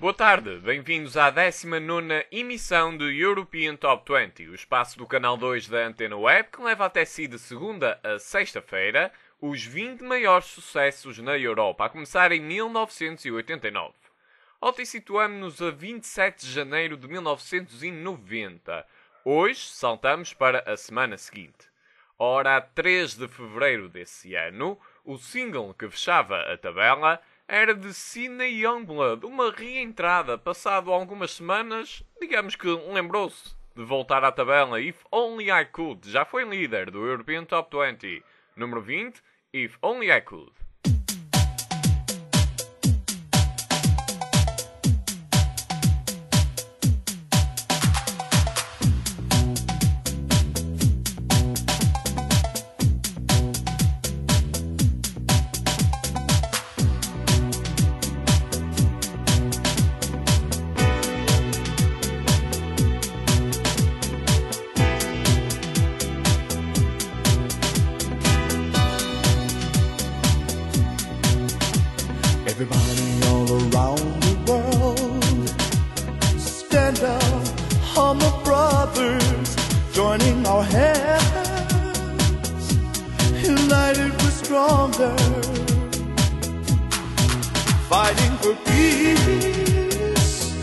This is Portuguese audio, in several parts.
Boa tarde, bem-vindos à 19ª emissão do European Top 20, o espaço do canal 2 da Antena Web que leva até si de segunda a sexta-feira os 20 maiores sucessos na Europa, a começar em 1989. Ontem situamos-nos a 27 de janeiro de 1990. Hoje saltamos para a semana seguinte. Ora, a 3 de fevereiro desse ano, o single que fechava a tabela era de Sydney Youngblood, uma reentrada. Passado algumas semanas, digamos que lembrou-se de voltar à tabela. If Only I Could já foi líder do European Top 20. Número 20, If Only I Could. Everybody all around the world, stand up, humble brothers, joining our hands, united we're stronger, fighting for peace,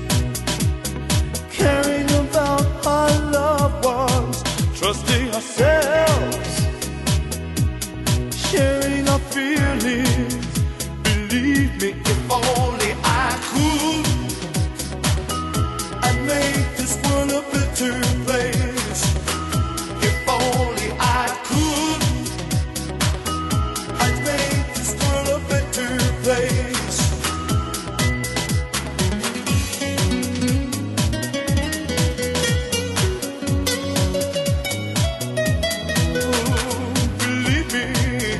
caring about our loved ones, trusting ourselves, sharing our feelings. Believe me, if only I could, I'd make this world a better place. If only I could, I'd make this world a better place. Believe me,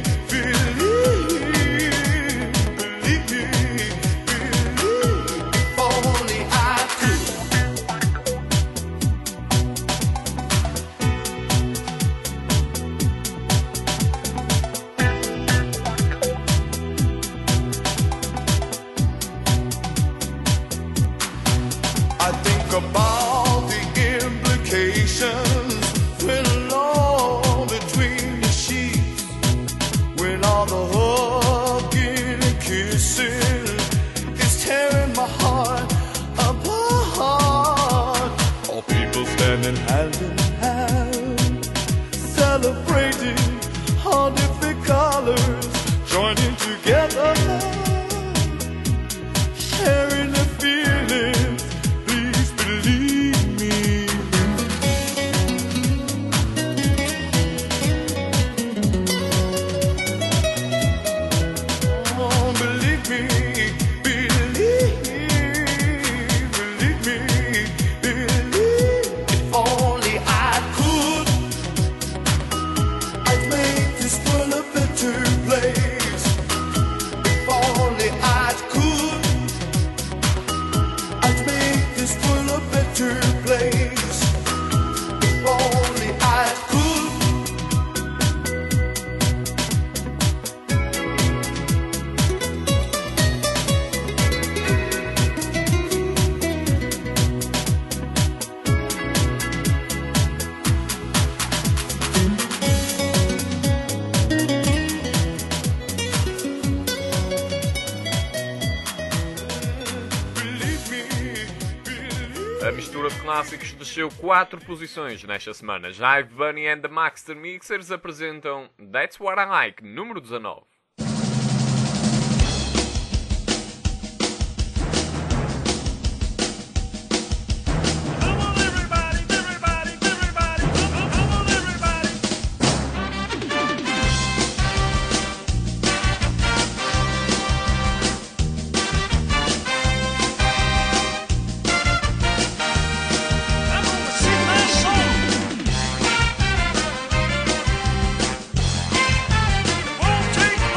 I think about the implications when alone between the sheets, when all the hugging and kissing is tearing my heart apart. All people standing hand in hand, celebrating all different colors, joining together, sharing the feelings. Please believe me. Oh, believe me, believe me, believe. If only I could, I'd make this world a better place. If only I could, I'd make this world a better place. If only I could. Believe me, believe. A mistura de clássicos desceu 4 posições nesta semana. Jive Bunny and the Maxter Mixers apresentam That's What I Like, número 19. Come on everybody, everybody, everybody, come on everybody. I'm gonna sing my song. Won't take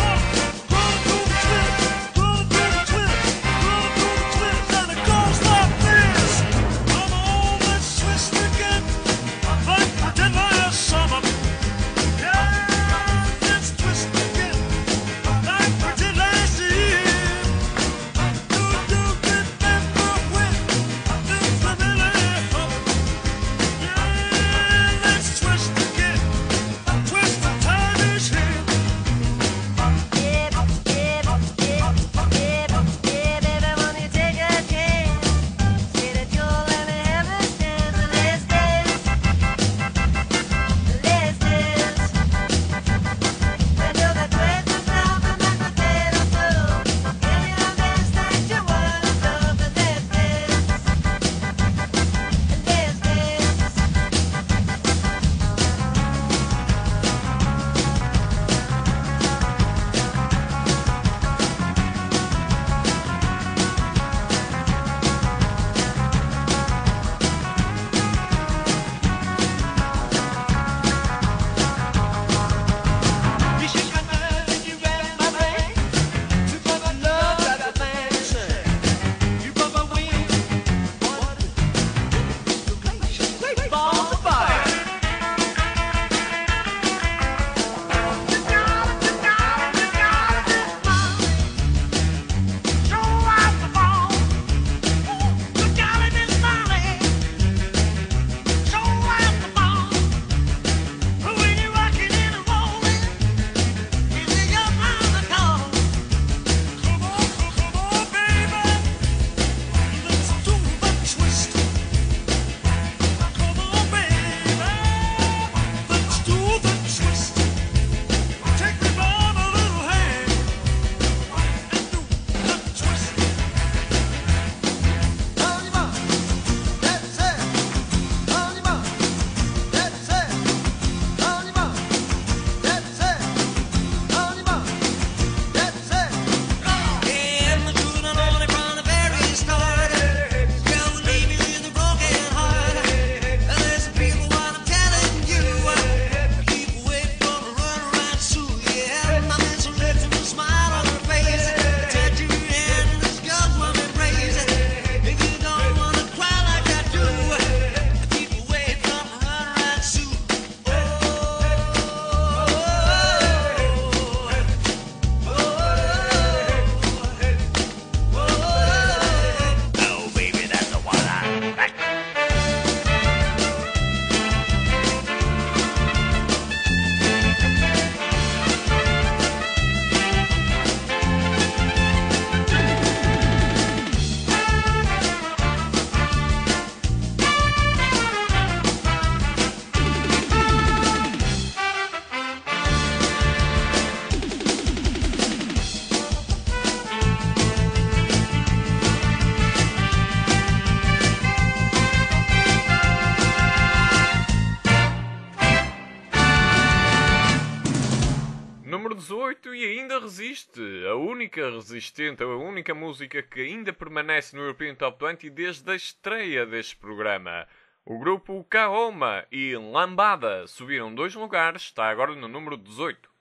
18 e ainda resiste. A única resistente, a única música que ainda permanece no European Top 20 desde a estreia deste programa. O grupo Kaoma e Lambada subiram 2 lugares, está agora no número 18.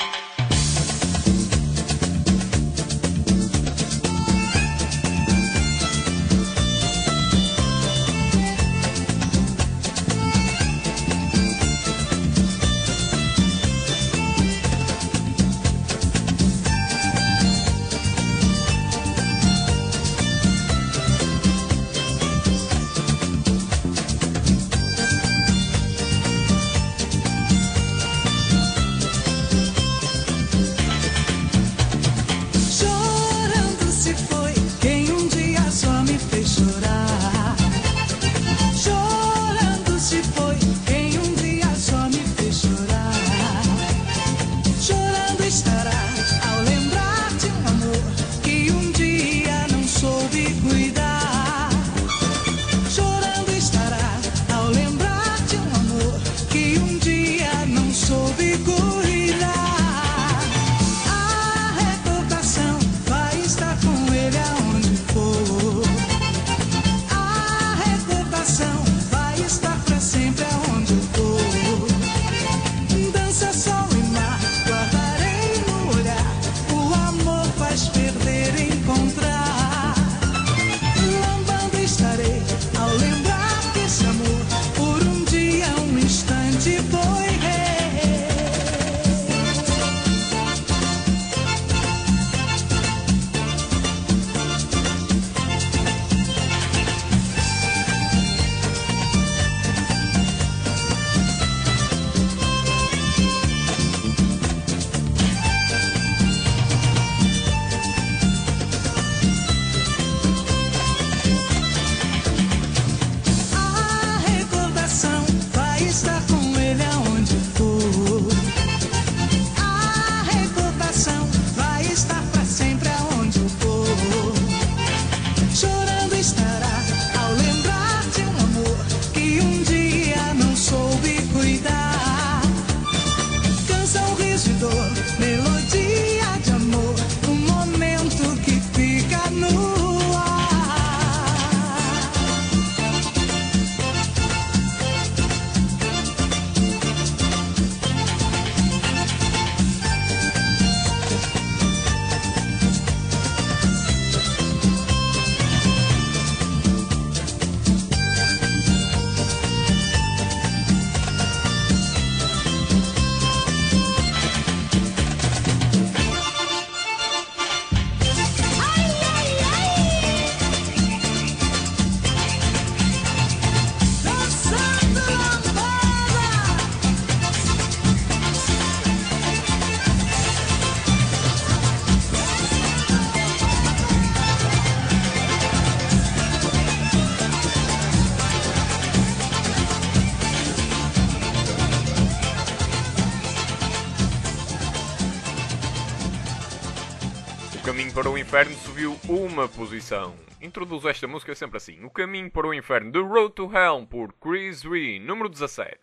O Caminho para o Inferno subiu uma posição. Introduzo esta música sempre assim. O Caminho para o Inferno, The Road to Hell, por Chris Rea, número 17.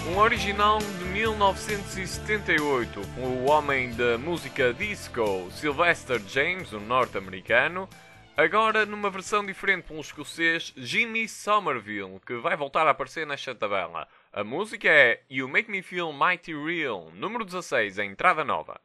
Um original de 1978, com o homem da música disco Sylvester James, um norte-americano, agora numa versão diferente com o escocês Jimmy Somerville, que vai voltar a aparecer nesta tabela. A música é You Make Me Feel Mighty Real, número 16, em entrada nova.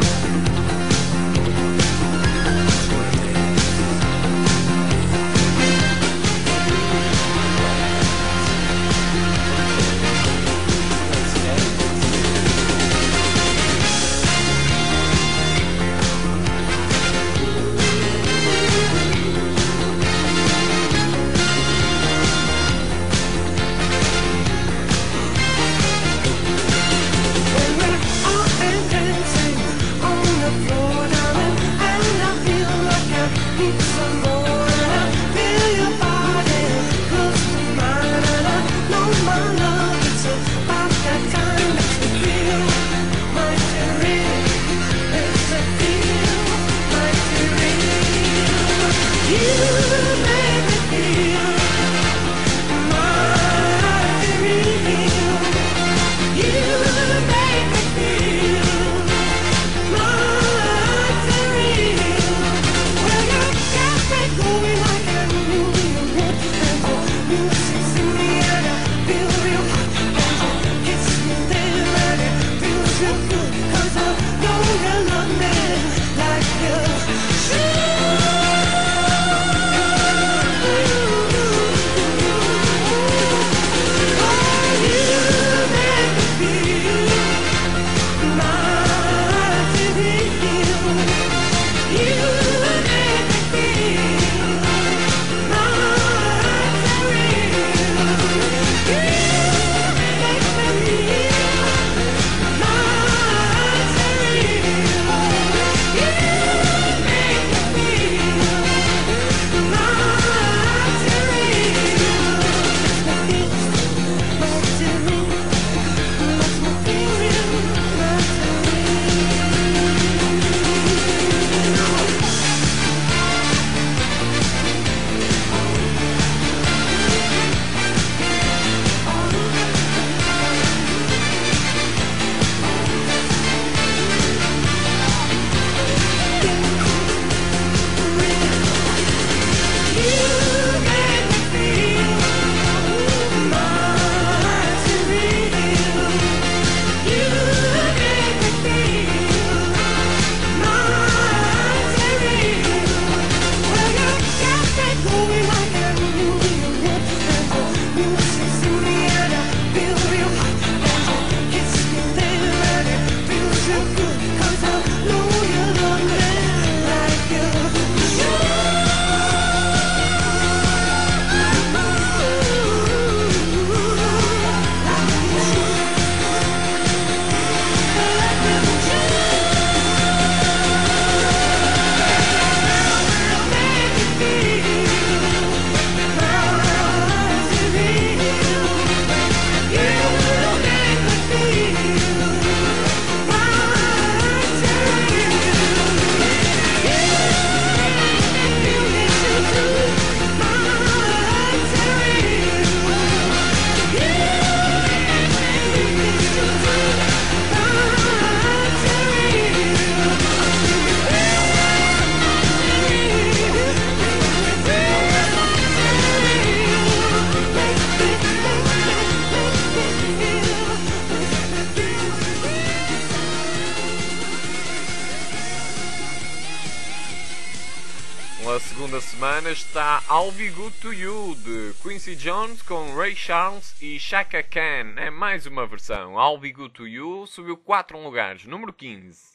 Na segunda semana está I'll Be Good To You, de Quincy Jones com Ray Charles e Chaka Khan. É mais uma versão. I'll Be Good To You subiu 4 lugares, número 15.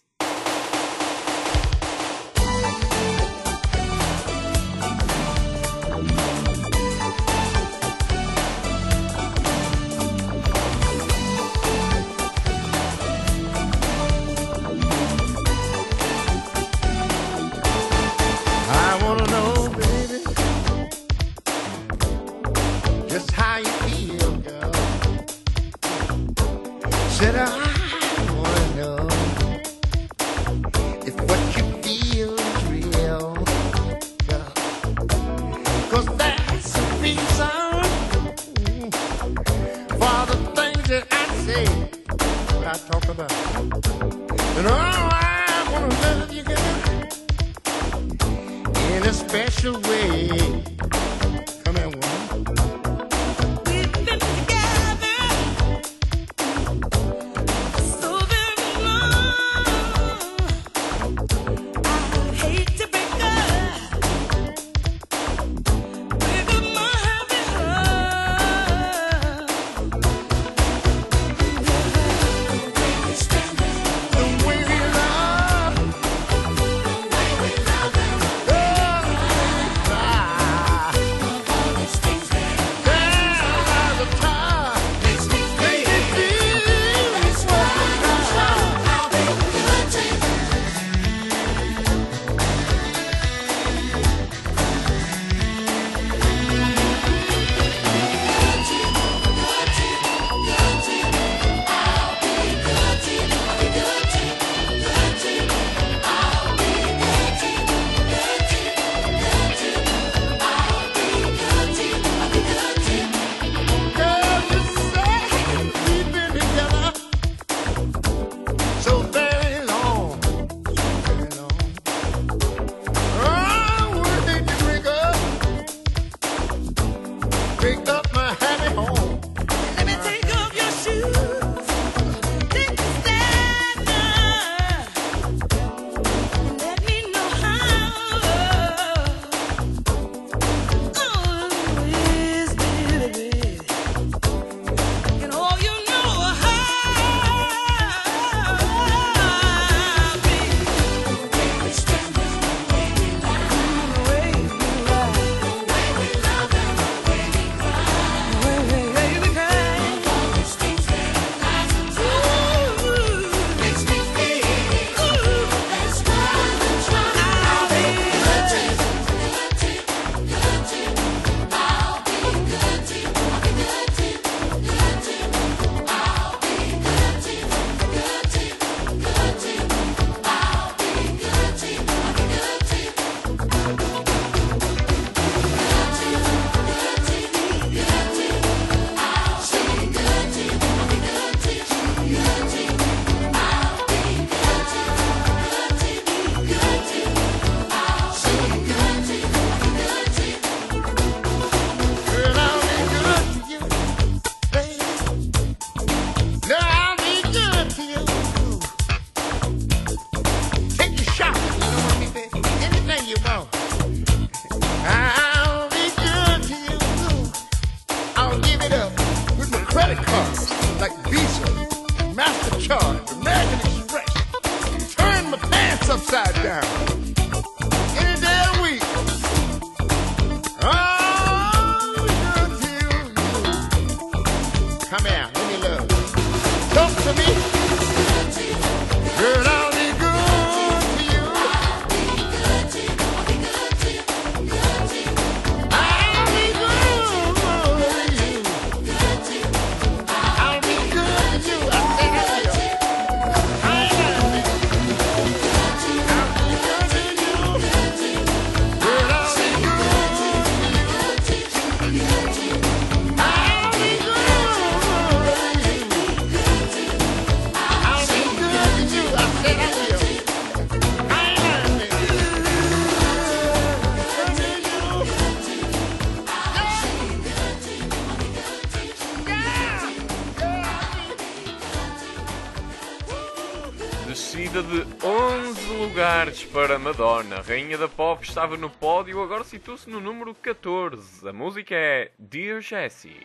Said I wanna know if what you feel is real, girl. 'Cause that's a reason for the things that I say what I talk about. And oh, I wanna love you, girl, in a special way. Come here, woman. We've been together so very long. I hate to break up with my happy heart. The way we love, Pick up my happy home. Let me take off your shoes, take a stand and let me know how. Oh, yes, baby, and all you know how. Baby, stand the way we ride. Girl, I'll be good to you, baby. Girl, I'll be good to you. Take your shot, you know what I mean, baby? Anything you want. I'll be good to you. I'll give it up with my credit cards, like Visa, MasterCard, American Express. Turn my pants upside down. Any day of the week. I'll be good to you. Come here, let me love. Talk to me. Girl, I'll be good to you. I'll be good to you. I'll be good to you. I say that to you. I love you. I'll be good to you. Girl, I'll be good to you. I'll be good to you. I'll be good to you. I say that to you. I love you. Descida de 11 lugares para Madonna. A rainha da pop estava no pódio, agora situa-se no número 14. A música é Dear Jessie.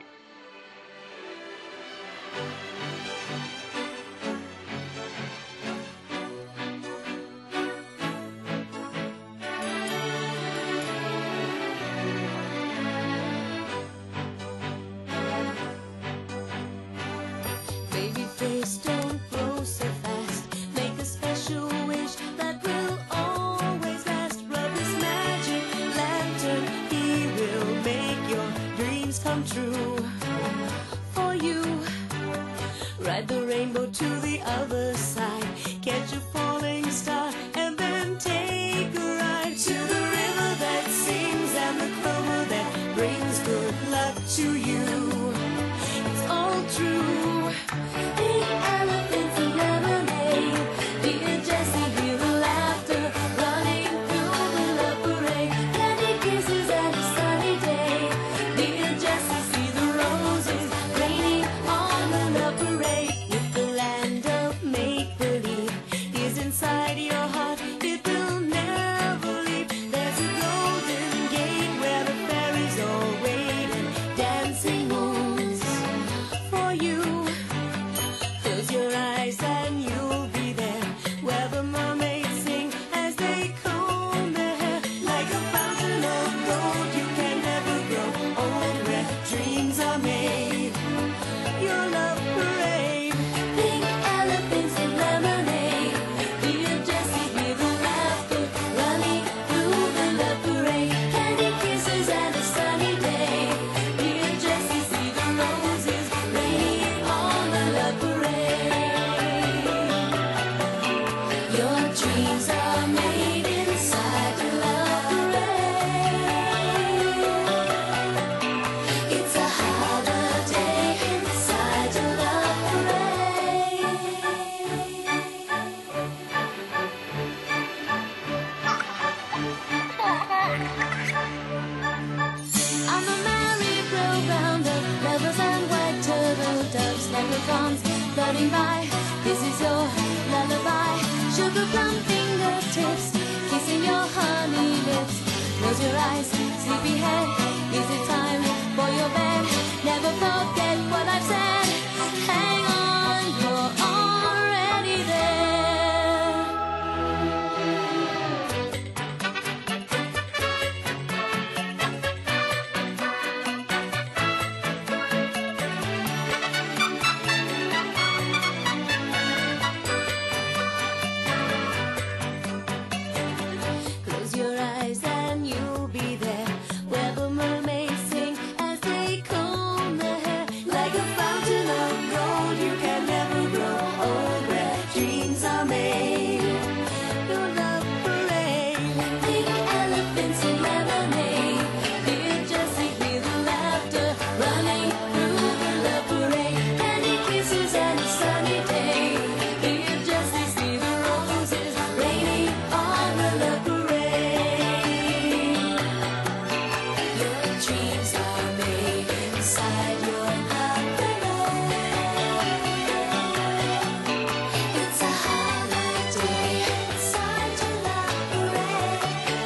Baby face, don't grow so fast. Make a special wish that will always last. Rub this magic lantern, he will make your dreams come true. For you, ride the rainbow to the other side. Catch a falling star and then take a ride to the river that sings and the clover that brings good luck to you. It's all true. running by. This is your lullaby. Sugar plum fingertips, kissing your honey lips. Close your eyes, sleepyhead. Is it time for your bed? Never forget what I've said. Hang on, you're already there. Close your eyes and you'll be there, where the mermaids sing as they comb their hair. Like a fountain of gold, you can never grow old, where dreams are made. Your love parade, like pink elephants in lemonade. Dear Jessie, hear the laughter running through the love parade. Candy kisses and a sunny day. Dear Jessie, see the roses raining on the love parade. Your dreams are made inside your love parade. It's a holiday inside your love parade.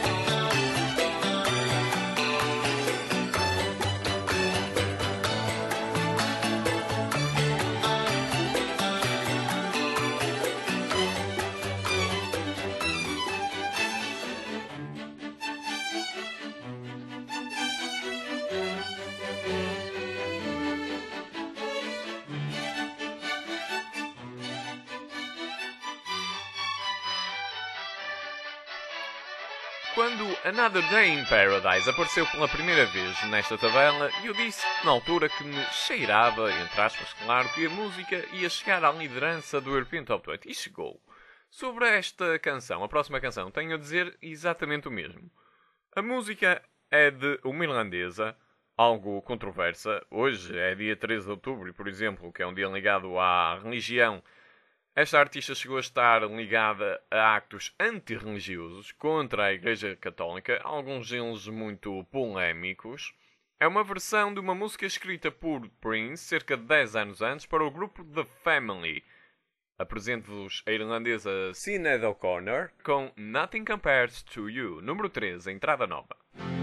Quando Another Day in Paradise apareceu pela primeira vez nesta tabela, eu disse na altura que me cheirava, entre aspas, claro, que a música ia chegar à liderança do European Top 20. E chegou. Sobre esta canção, a próxima canção, tenho a dizer exatamente o mesmo. A música é de uma irlandesa, algo controversa. Hoje é dia 13 de outubro, por exemplo, que é um dia ligado à religião. Esta artista chegou a estar ligada a actos antirreligiosos contra a Igreja Católica, alguns deles muito polémicos. É uma versão de uma música escrita por Prince cerca de 10 anos antes para o grupo The Family. Apresento-vos a irlandesa Sinead O'Connor com Nothing Compares to You, número 13, entrada nova.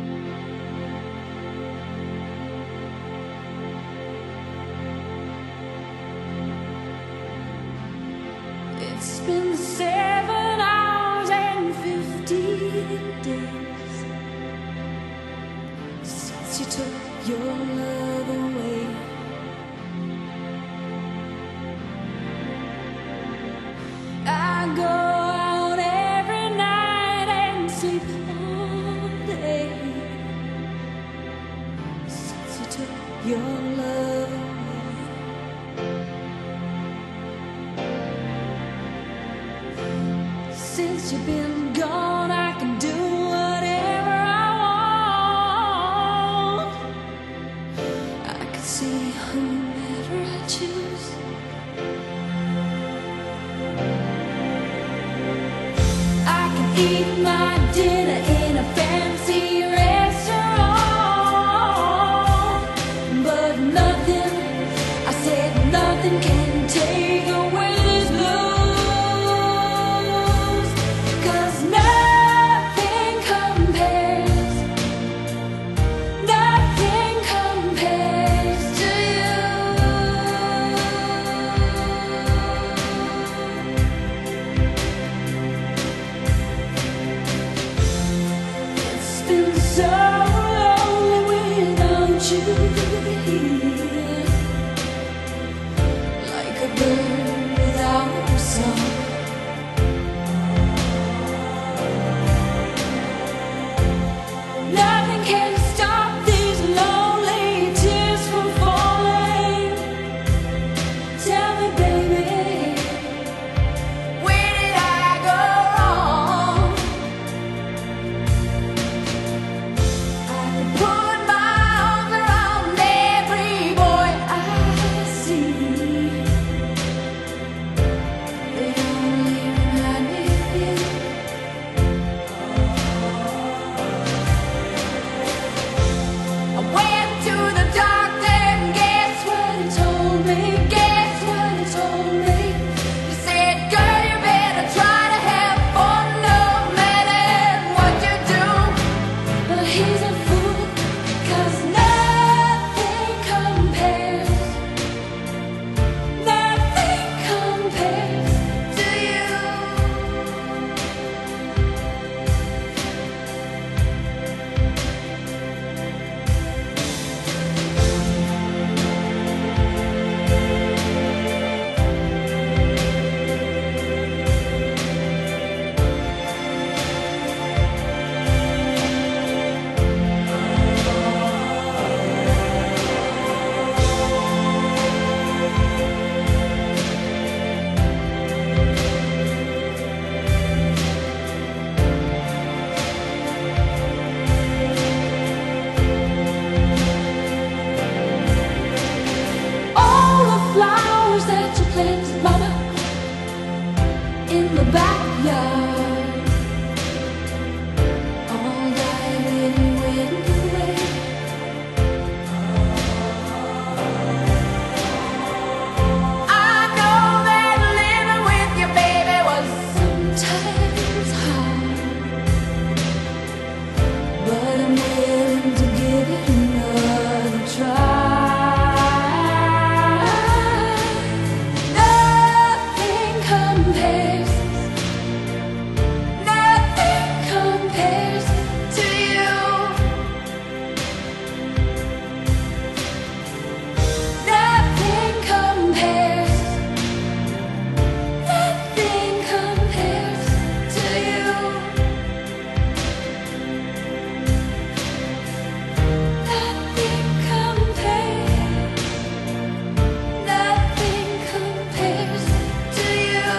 It's been 7 hours and 15 days since you took your love away. I go out every night and sleep all day since you took your love away. Since you've been gone, I can do whatever I want. I can see whomever I choose. I can eat my dinner in a fancy restaurant, but nothing, I said nothing can take away this blues. 'Cause nothing compares to you. It's been so lonely without you here, like a flowers that you planted, Mama, in the backyard, all died when you went away. I know that living with your baby was sometimes hard, but I'm willing to give it another try. Nothing compares to you. Nothing compares to you. Nothing compares to you.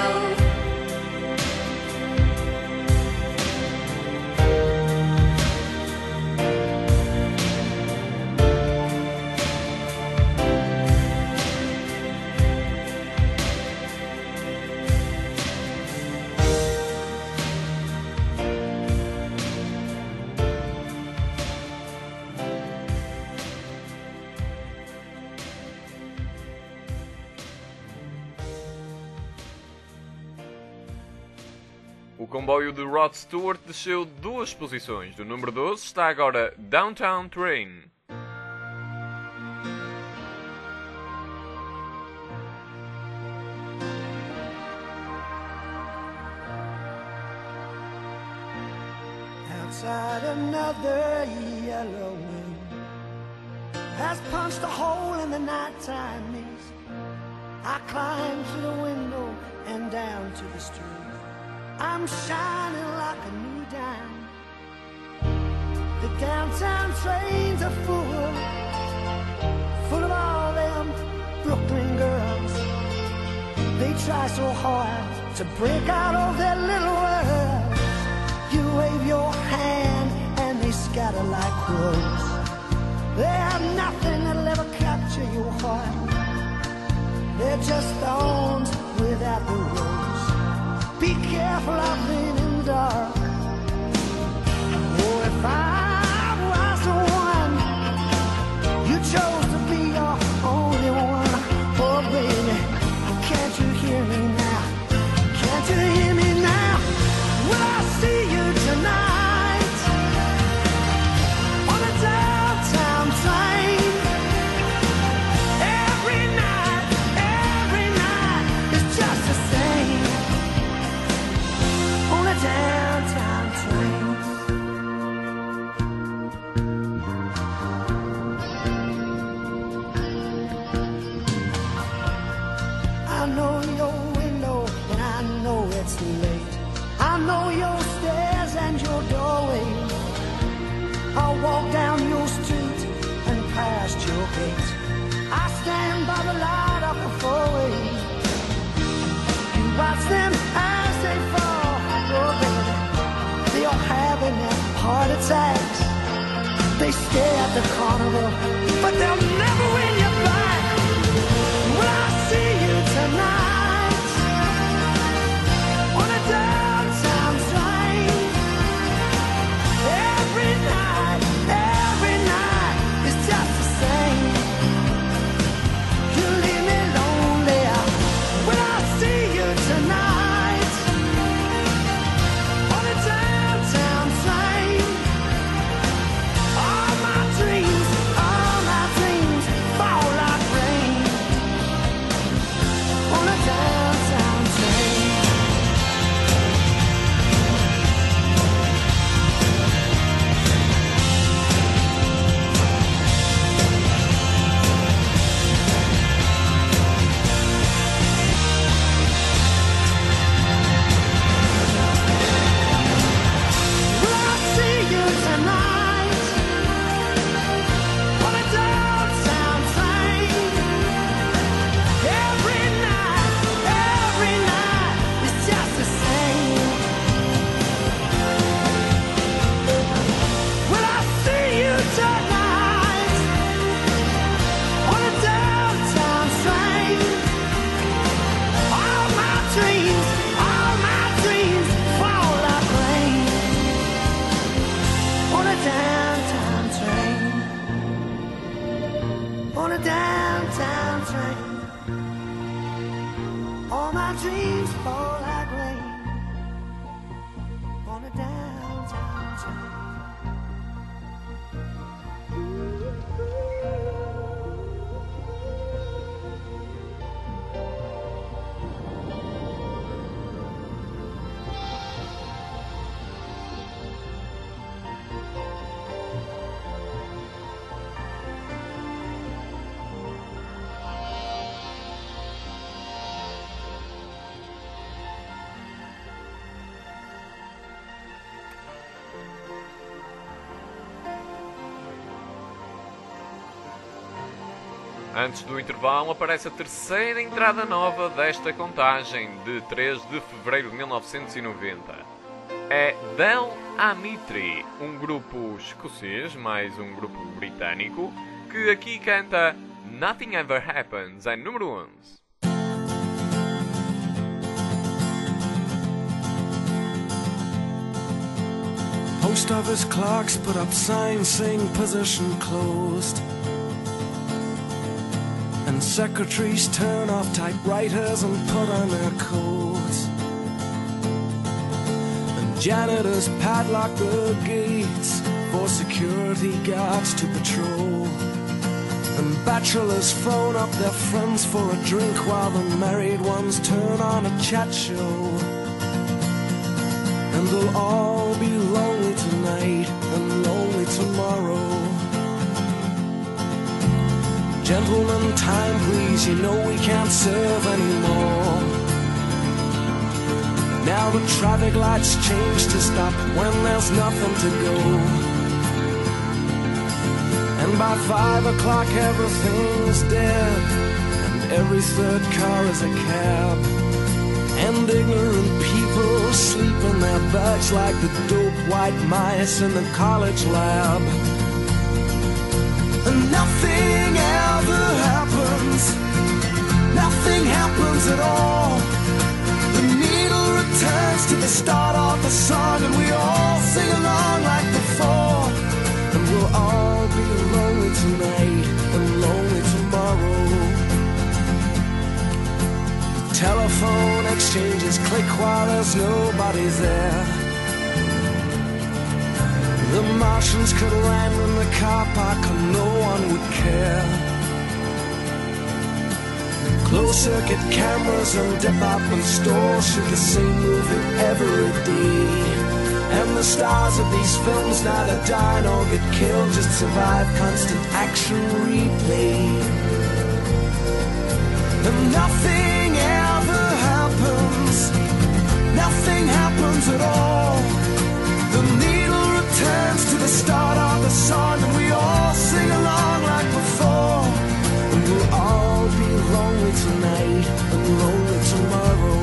O comboio de Rod Stewart desceu 2 posições. Do número 12 está agora Downtown Train. Outside, another yellow wind has punched a hole in the nighttime mist. I climb through the window and down to the street. I'm shining like a new dime. The downtown trains are full of all them Brooklyn girls. They try so hard to break out of their little world. You wave your hand and they scatter like crows. They have nothing that'll ever capture your heart. They're just thorns without the rose. Be careful of raining dark. Oh, if I was the one you chose to be your only one. Oh, baby, can't you hear me now? Can't you hear me now? Will I see you tonight on a downtown train? Every night is just the same on a downtown train. I know your window and I know it's late. I know your stairs and your doorway. I'll walk down your street and past your gate. I stand by the light of the four-way. You watch them as they fall. Oh, baby, they all having their heart attacks. They stay at the carnival, but they'll never win you back. Will I see you tonight on a downtown train? Every night is just the same. You leave me lonely. Will I see you tonight on a downtown train? All my dreams all my dreams fall like rain on a downtown train. Antes do intervalo aparece a terceira entrada nova desta contagem, de 3 de fevereiro de 1990. É Del Amitri, um grupo escocês, mais um grupo britânico, que aqui canta Nothing Ever Happens, em número 11. Post office clerks put up signs saying position closed. And secretaries turn off typewriters and put on their coats. And janitors padlock the gates for security guards to patrol. And bachelors phone up their friends for a drink while the married ones turn on a chat show. And they'll all be lonely tonight and lonely tomorrow. Gentlemen, time please, you know we can't serve anymore. Now the traffic lights change to stop when there's nothing to go. And by 5 o'clock everything's dead, and every third car is a cab. And ignorant people sleep in their beds like the dope white mice in the college lab. And nothing ever happens, nothing happens at all. The needle returns to the start of the song, and we all sing along like before. And we'll all be lonely tonight and lonely tomorrow. Telephone exchanges click while there's nobody there. The Martians could land in the car park and no one would care. Closed-circuit cameras and department stores shoot the same movie every day. And the stars of these films neither die nor get killed, just survive constant action replay. And nothing ever happens, nothing happens at all. The needle returns to the start of the song, and we all sing along like before. And we'll all be lonely tonight and lonely tomorrow.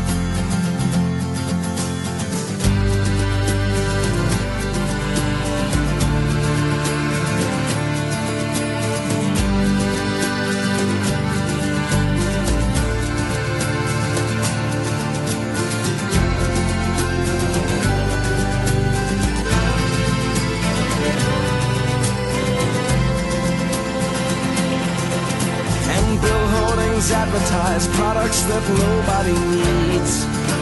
Advertise products that nobody needs,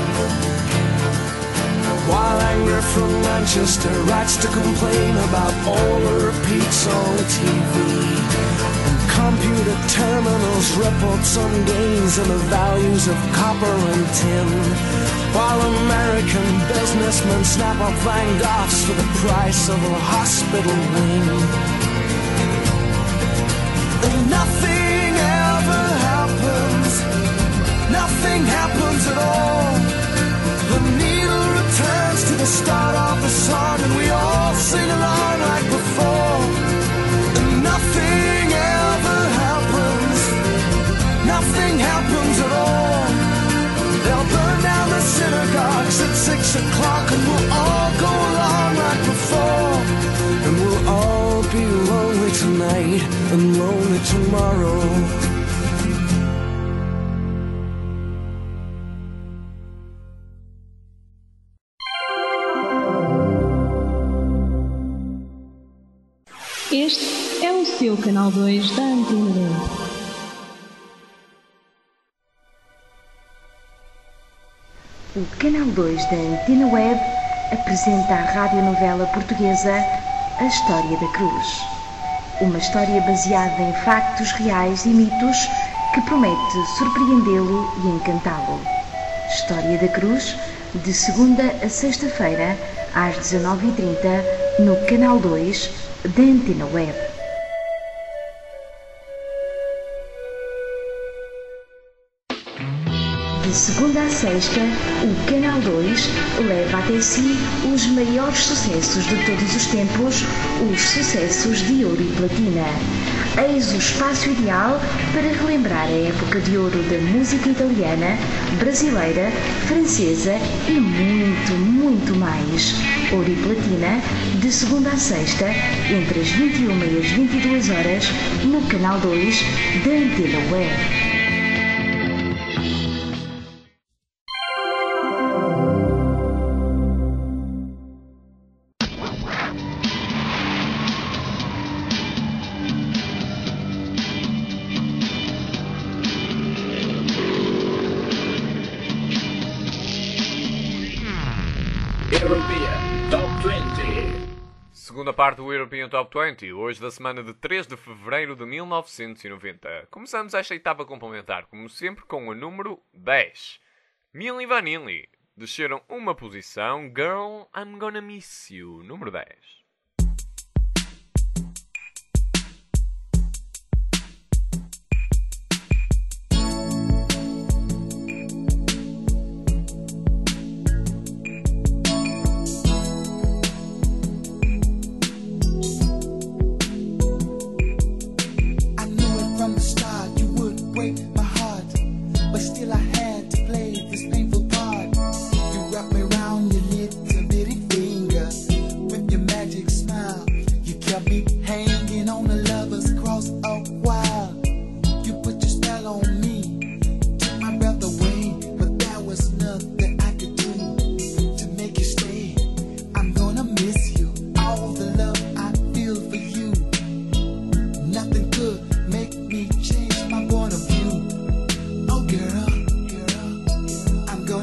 while anger from Manchester writes to complain about all the repeats on the TV. And computer terminals report some gains in the values of copper and tin, while American businessmen snap up Van Goghs for the price of a hospital wing. And nothing ever happens, nothing happens at all. The needle returns to the start of the song, and we all sing along like before. And nothing ever happens, nothing happens at all. They'll burn down the synagogues at 6 o'clock, and we'll all go along like before. And we'll all be lonely tonight and lonely tomorrow. Este é o seu canal 2 da Antena 2. O Canal 2 da Antena Web apresenta à radionovela portuguesa A História da Cruz. Uma história baseada em factos reais e mitos que promete surpreendê-lo e encantá-lo. História da Cruz, de segunda a sexta-feira, às 19h30, no Canal 2 da Antena Web. De segunda a sexta, o Canal 2 leva até si os maiores sucessos de todos os tempos, os sucessos de ouro e platina. Eis o espaço ideal para relembrar a época de ouro da música italiana, brasileira, francesa e muito, muito mais. Ouro e platina, de segunda a sexta, entre as 21 e as 22 horas, no Canal 2 da Antena Web. European Top 20. Segunda parte do European Top 20, hoje da semana de 3 de fevereiro de 1990. Começamos esta etapa complementar, como sempre, com o número 10. Milli Vanilli desceram uma posição, Girl, I'm Gonna Miss You, número 10. I'm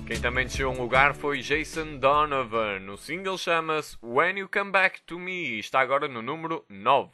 Quem também desceu um lugar foi Jason Donovan. O single chama-se When You Come Back to Me e está agora no número 9.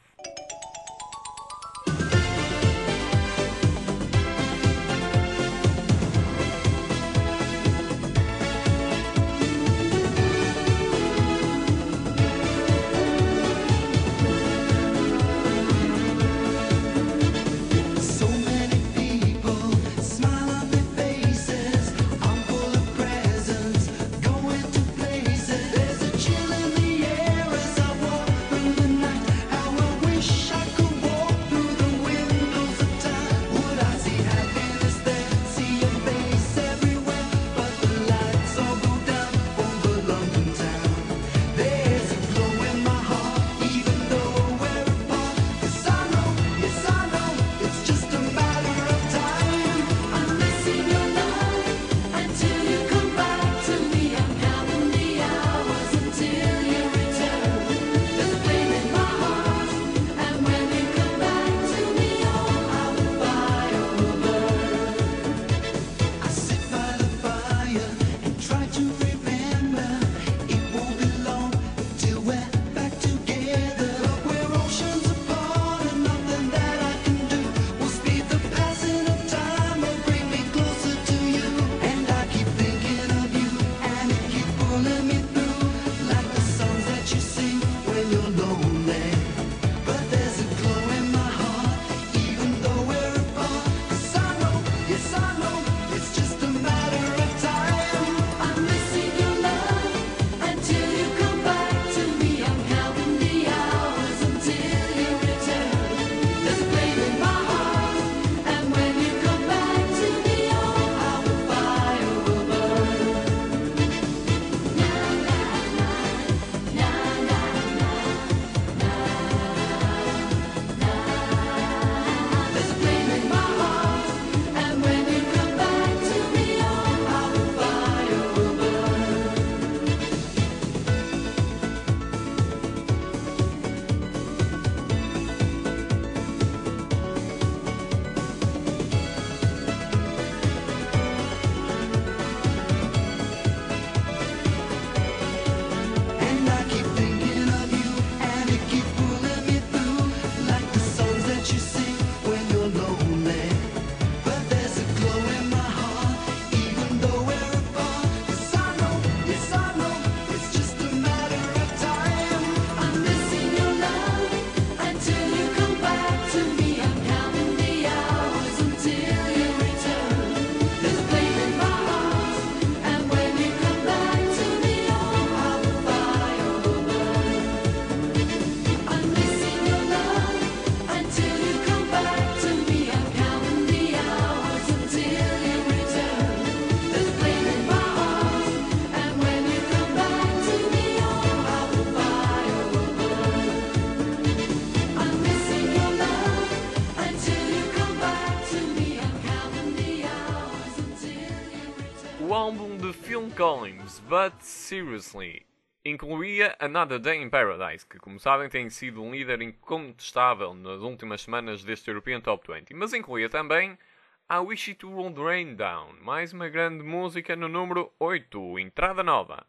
O álbum de Phil Collins, But Seriously, incluía Another Day in Paradise, que, como sabem, tem sido um líder incontestável nas últimas semanas deste European Top 20, mas incluía também I Wish It Would Rain Down, mais uma grande música no número 8, entrada nova.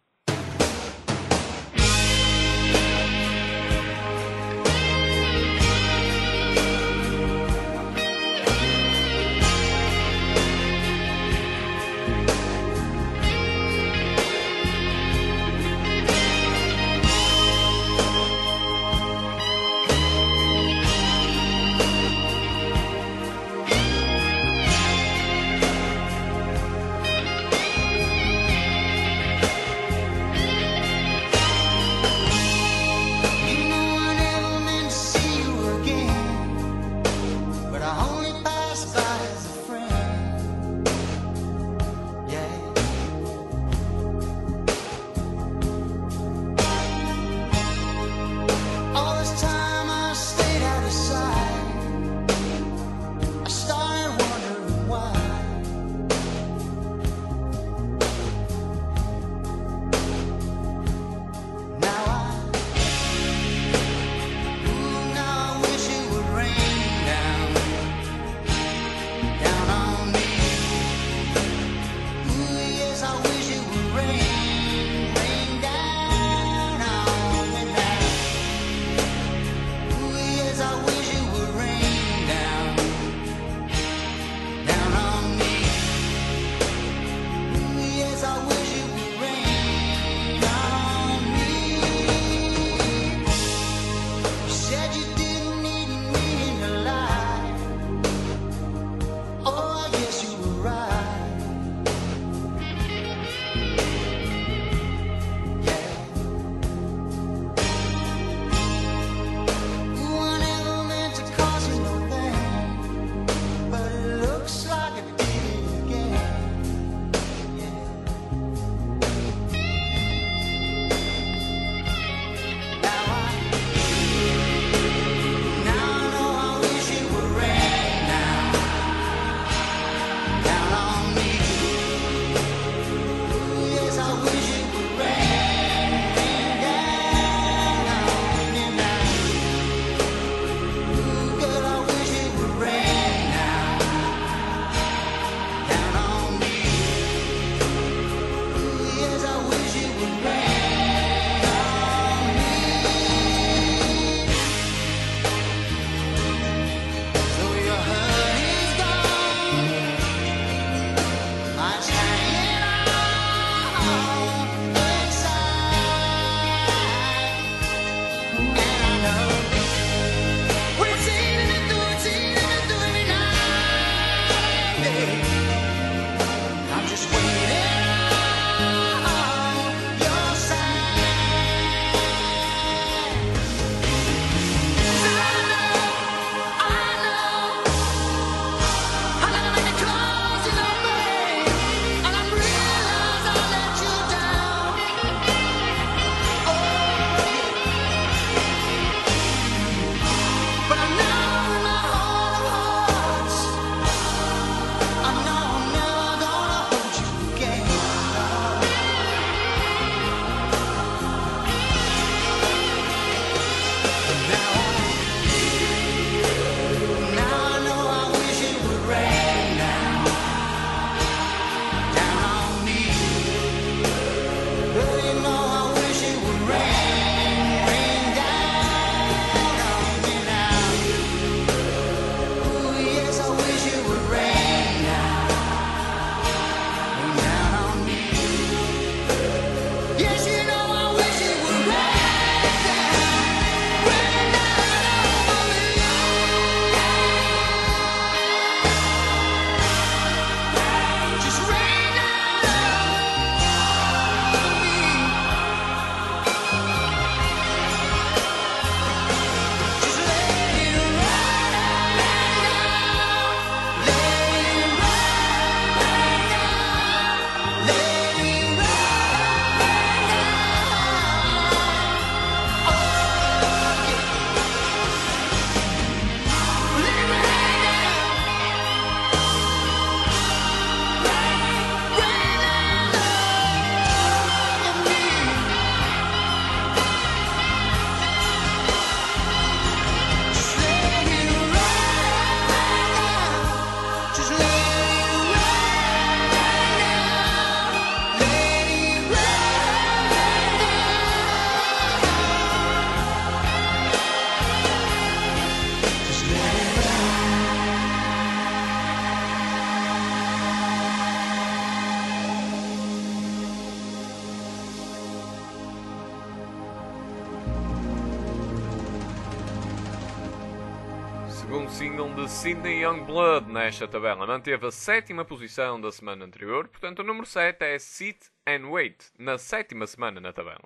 segundo single de Sydney Youngblood nesta tabela. Manteve a 7ª posição da semana anterior, portanto o número 7 é Sit and Wait, na 7ª semana na tabela.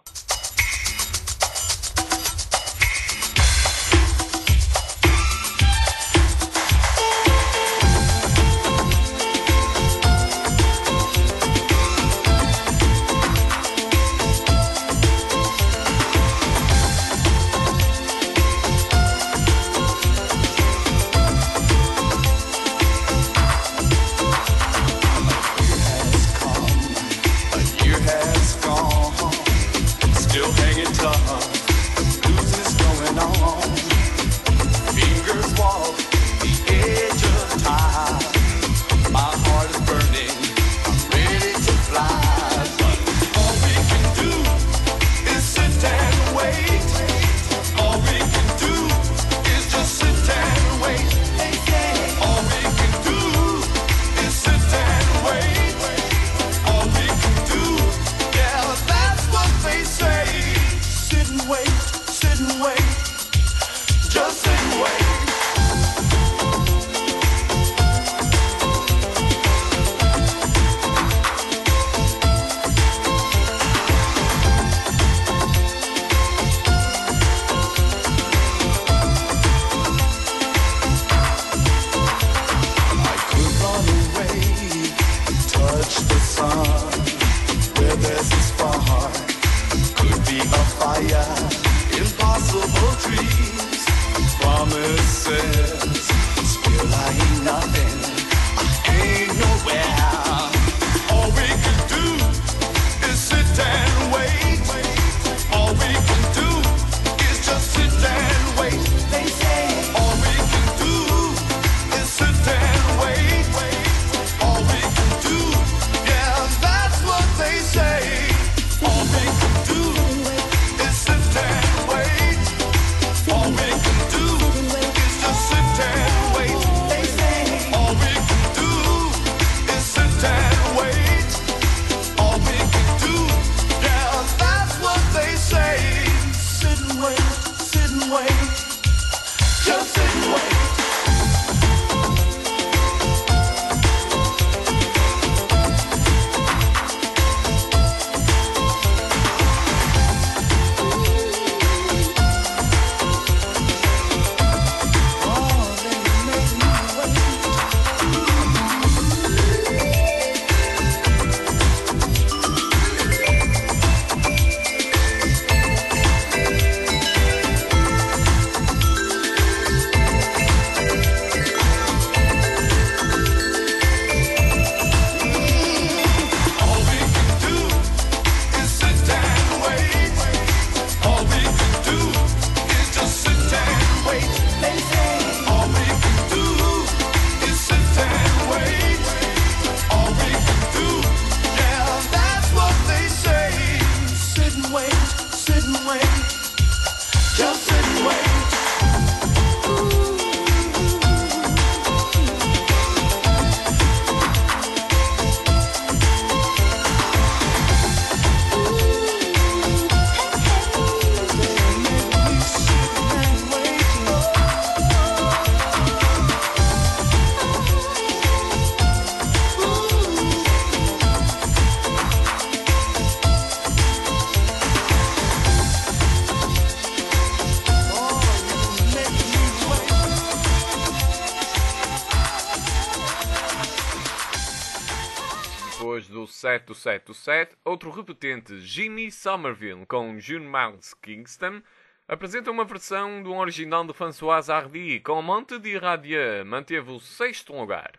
Depois do 7-7-7, outro repetente, Jimmy Somerville, com June Miles Kingston, apresenta uma versão do original de François Hardy, com Monte de Radieux, manteve o 6º lugar.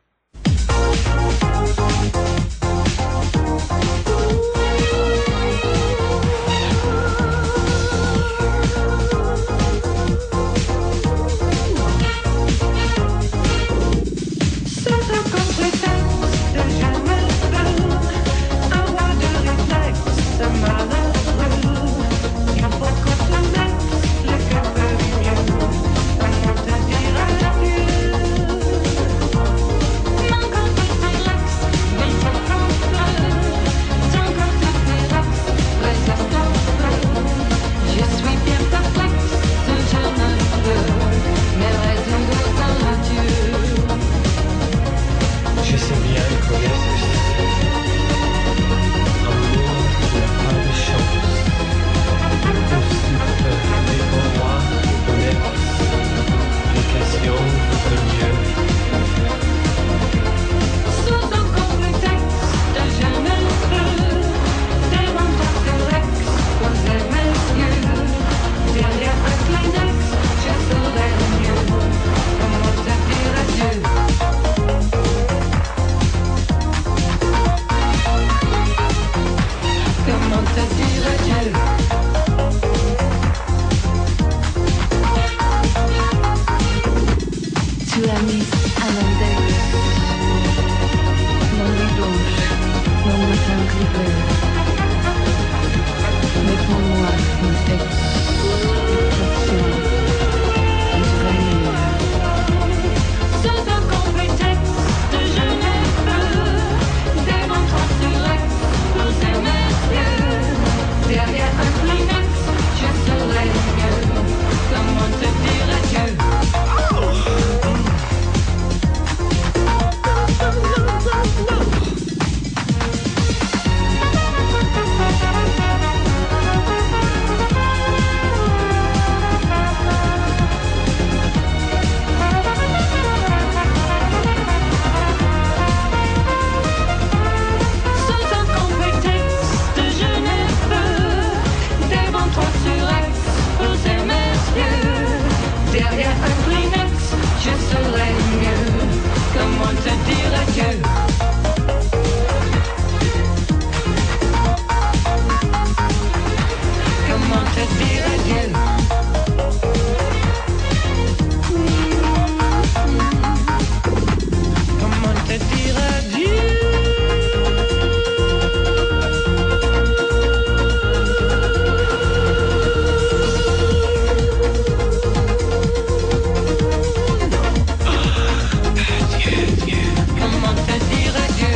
Mon corps te relaxe, mais formulação que difere. Make one life in professional. Sans aucun prétexte, je ne peux démontrer sur X pour ces messieurs. Derrière un Kleenex, je serai mieux. Comment te dire adieu? Sans aucun prétexte, je ne peux démontrer sur X pour ces messieurs. Derrière un Kleenex, je serai mieux. Comment te dire adieu? Comment te dire adieu? Comment te dire adieu? Comment te dire adieu?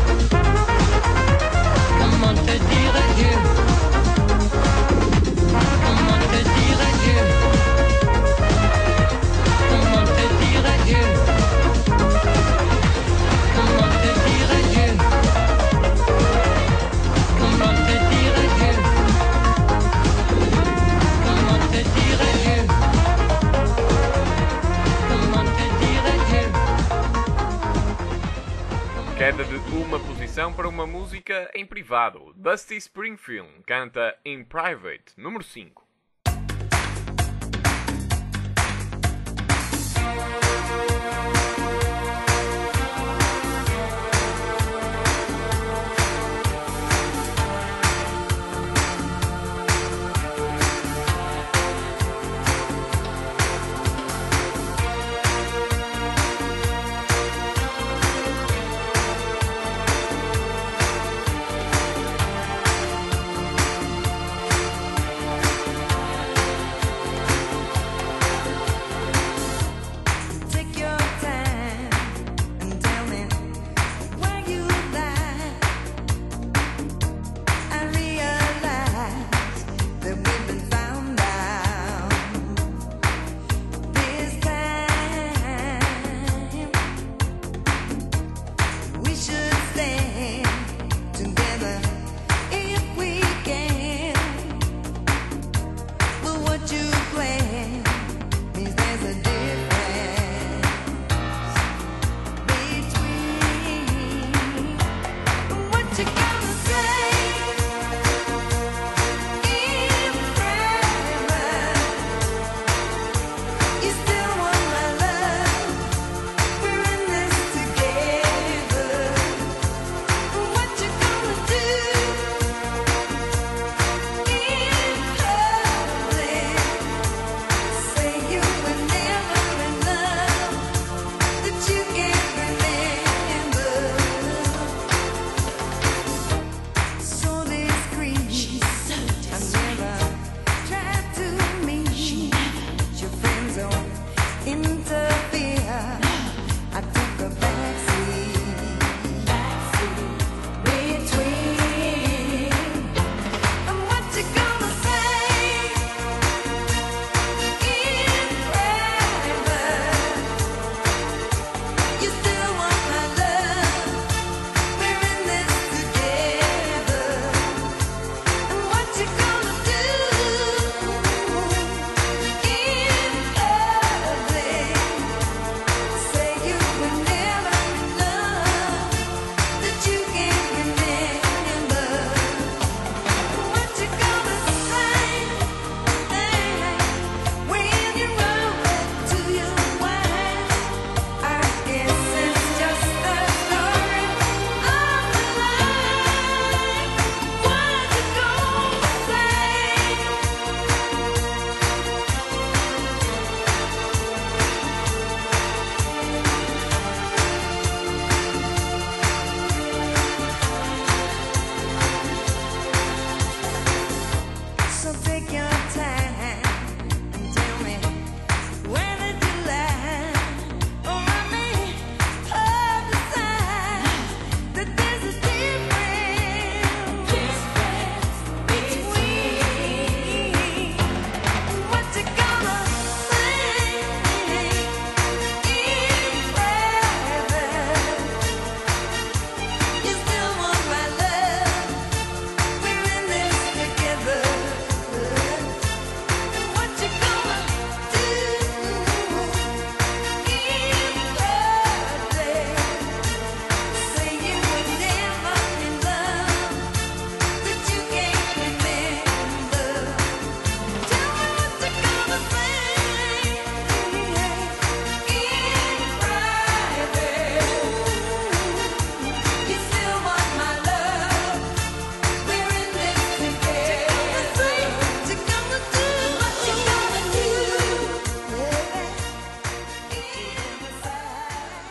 Comment te dire adieu? Comment te dire adieu? Comment te dire adieu? Comment te dire adieu? Comment te dire adieu? Comment te dire adieu? Comment te dire adieu? Queda de uma posição para uma música em privado. Dusty Springfield canta In Private, número 5. Take your time.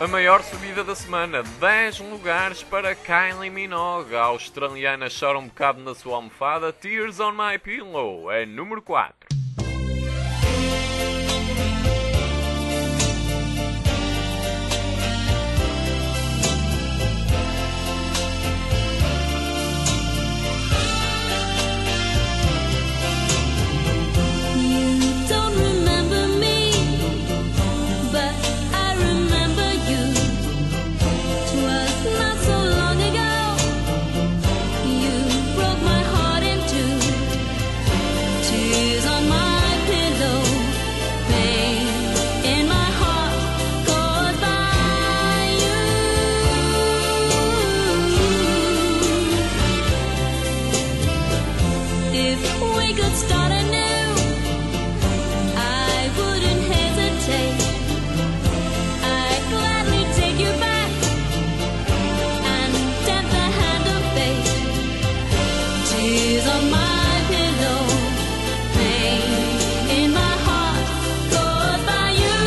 A maior subida da semana, 10 lugares para Kylie Minogue. A australiana chora um bocado na sua almofada. Tears on My Pillow é número 4. You don't remember me, but I remember you. 'Twas not so long ago, you broke my heart in two. Tears on my pillow, pain in my heart caused by you. If we could start anew, I wouldn't hesitate. I'd gladly take you back and tempt the hand of fate. Tears on my pillow, pain in my heart caused by you.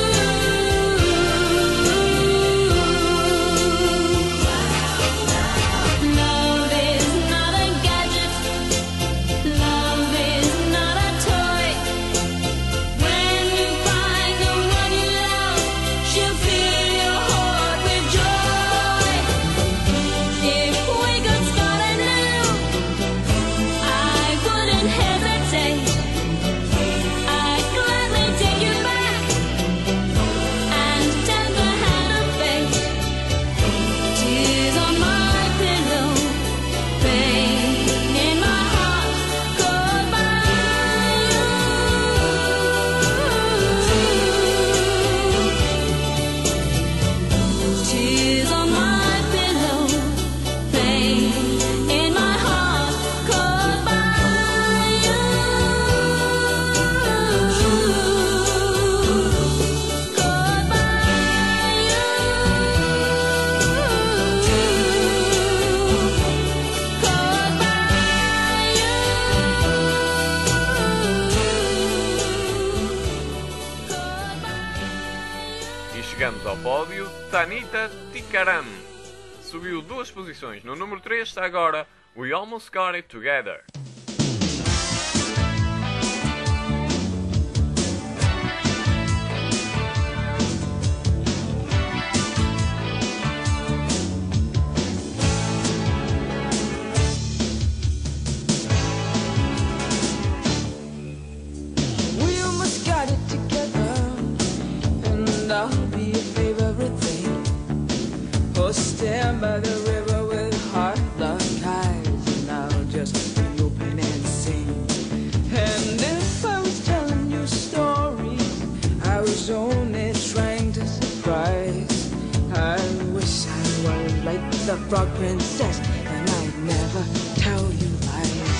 Love is not a gadget. Love is not a toy. When you find the one you love, she'll fill your heart with joy. If we could start anew, I wouldn't hesitate. I'd gladly take you back and tempt the hand of fate. Tears on my pillow, pain in my heart caused by you. Tears on my pillow, pain in my heart caused by you. Caused by you. Caused by E chegamos ao pódio, Tanita Tikaram. Subiu 2 posições. No número 3 está agora We Almost Got It Together. We almost got it together, and I'll be your favorite thing. Oh, stand by the river with heart-locked eyes, and I'll just be open and sing. And if I was telling you stories, I was only trying to surprise. I wish I was like the frog princess, and I'd never tell you lies.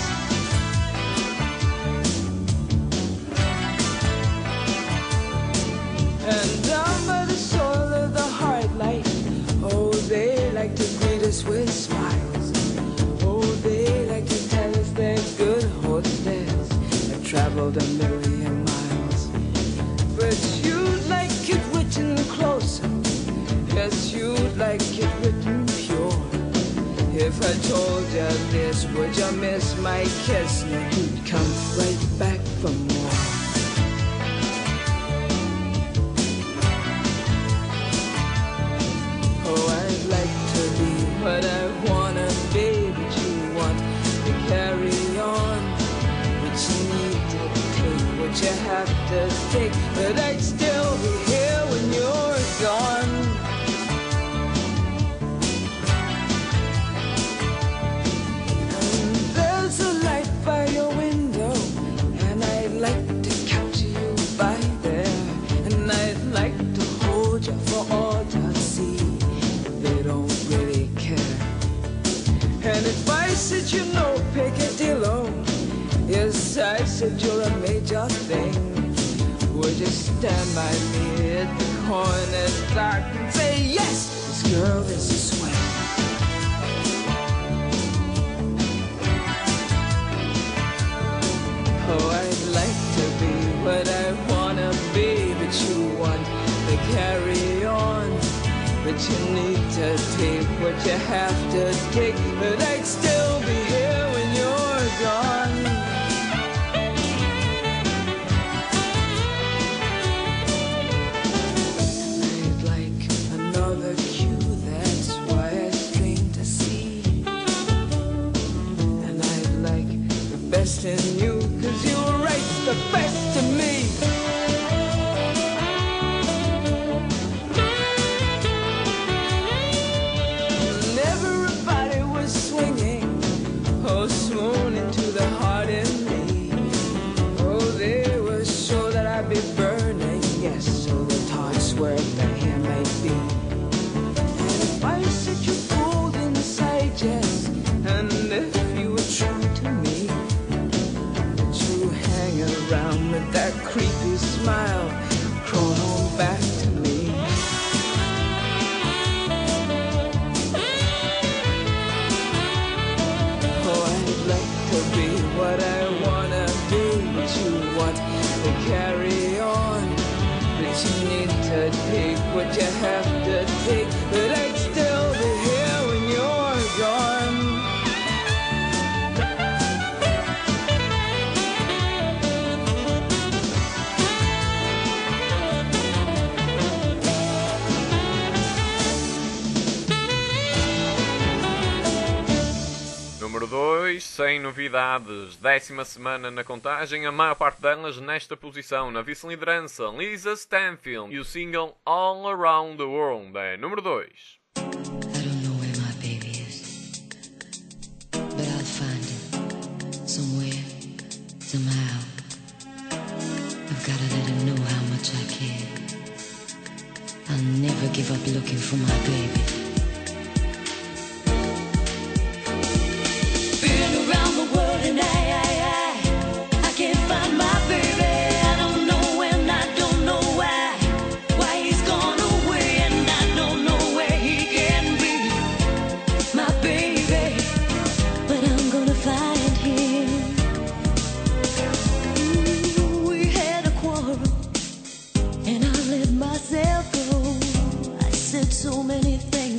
And down by the soil of the heart light, oh, they like to greet us with smiles. Oh, they like to tell us they're good hostess that traveled a million miles. But you'd like it written closer, yes, you'd like it written pure. If I told you this, would you miss my kiss? No, you'd come right back for more. Oh, I'd like to be what I wanna be, but you want to carry on. But you need to take what you have to take, but I'd still be here when you're gone. And there's a light by your window, and I'd like to capture you by there, and I'd like to hold you for all to see. They don't really care. And if I said you know Picadillo, yes, I said you're a major thing, would you stand by me at the corner dark and say, yes, this girl is a swing. Oh, I'd like to be what I wanna be, but you want to carry on. you need to take what you have to take, but I'd still be here when you're gone. I'd like another cue, that's why I strain to see. And I'd like the best in you, 'cause you write the best of me. Swooning to the heart in me. Oh, they were sure that I'd be burning. Yes, so the thoughts wherever here may be. And if I set you cold inside, yes, and if you were true to me, would you hang around with that creepy smile, crawl on back to me? Be what I wanna be, but you want to carry on. But you need to take what you have to take, but I'd still be here when you're gone. Número 2, sem novidades. 10ª semana na contagem, a maior parte delas nesta posição. Na vice-liderança, Lisa Stanfield e o single All Around the World é número 2. I don't know where my baby is, but I'll find him somewhere, somehow. I've got to let him know how much I care. I'll never give up looking for my baby. So many things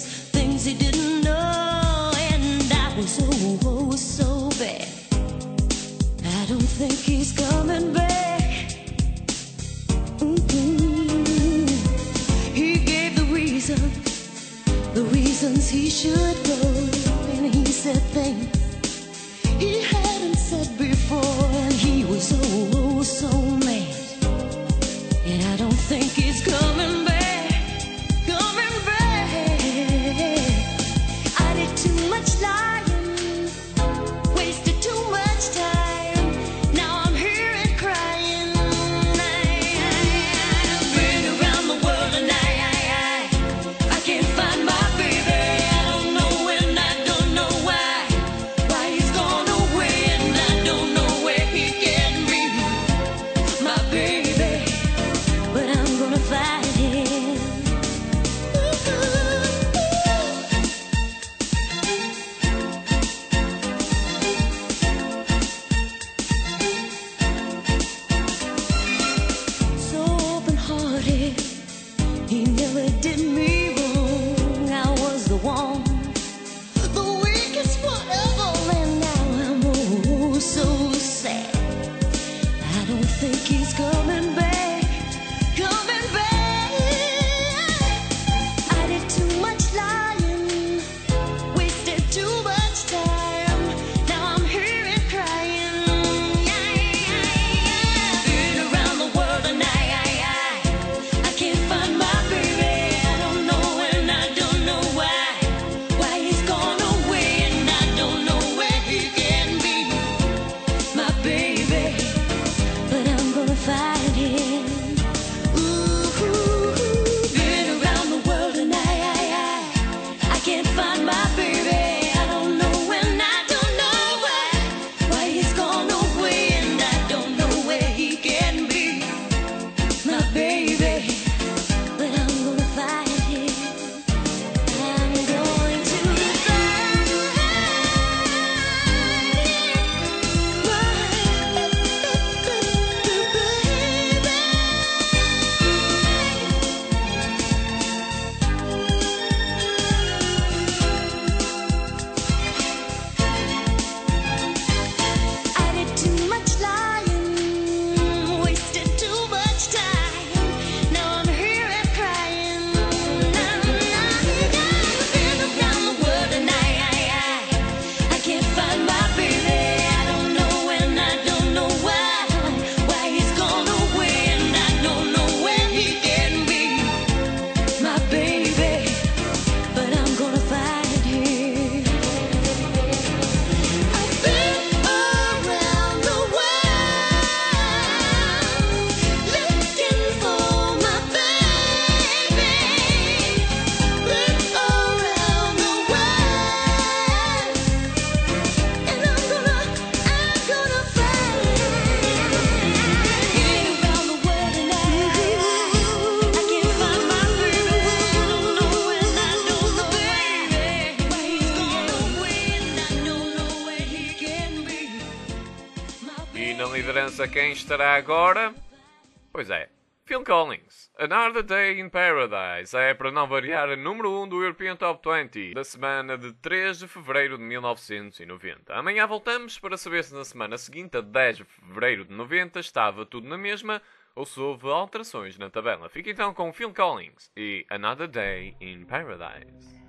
na liderança quem estará agora? Pois é, Phil Collins, Another Day in Paradise, é para não variar a número 1 do European Top 20 da semana de 3 de fevereiro de 1990. Amanhã voltamos para saber se na semana seguinte, a 10 de fevereiro de 90, estava tudo na mesma ou se houve alterações na tabela. Fica então com Phil Collins e Another Day in Paradise.